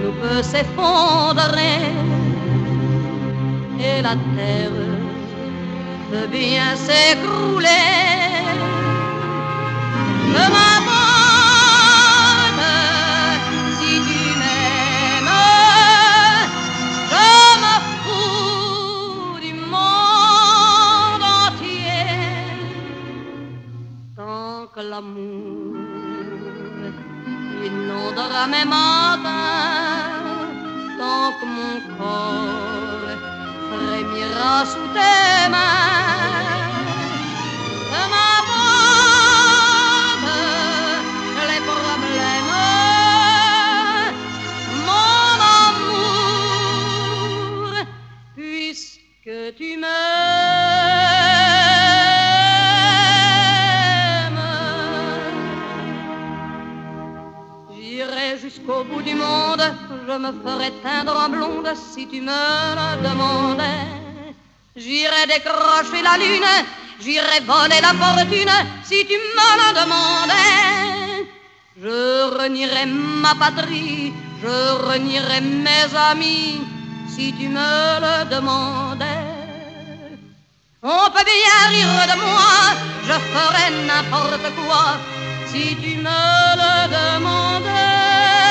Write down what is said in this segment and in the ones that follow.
genou peut s'effondrer et la terre peut bien s'écrouler. Peu m'importe si tu m'aimes, je me fous du monde entier. Tant que l'amour inondera mes matins, tant que mon corps frémira sous tes mains. Que m'importe les problèmes, mon amour, puisque tu m'aimes. J'irai jusqu'au bout du monde, je me ferai teindre en blonde si tu me le demandais. J'irai décrocher la lune, j'irai voler la fortune si tu me le demandais. Je renierai ma patrie, je renierai mes amis si tu me le demandais. On peut bien rire de moi, je ferai n'importe quoi si tu me le demandais.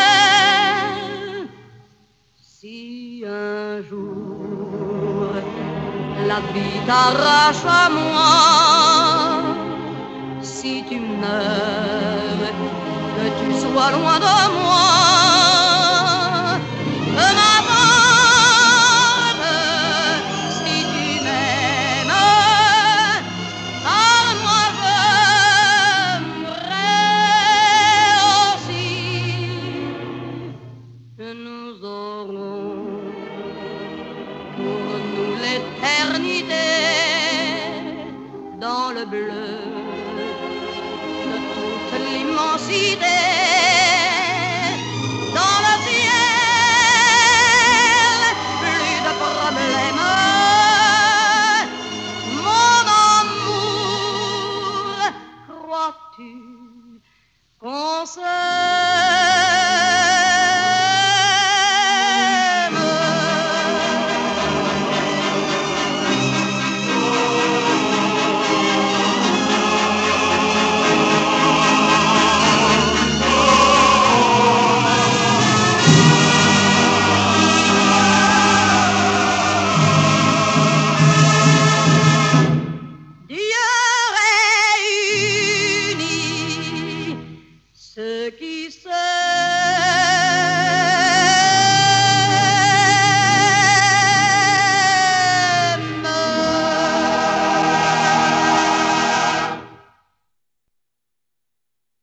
Si un jour la vie t'arrache à moi, si tu meurs, que tu sois loin de moi, peu m'importe si tu m'aimes, car moi je mourrai aussi. Que nous aurons pour nous l'éternité dans le bleu de toute l'immensité, dans le ciel, plus de problèmes, mon amour, crois-tu qu'on s'aime? Dieu réunit ceux qui s'aiment.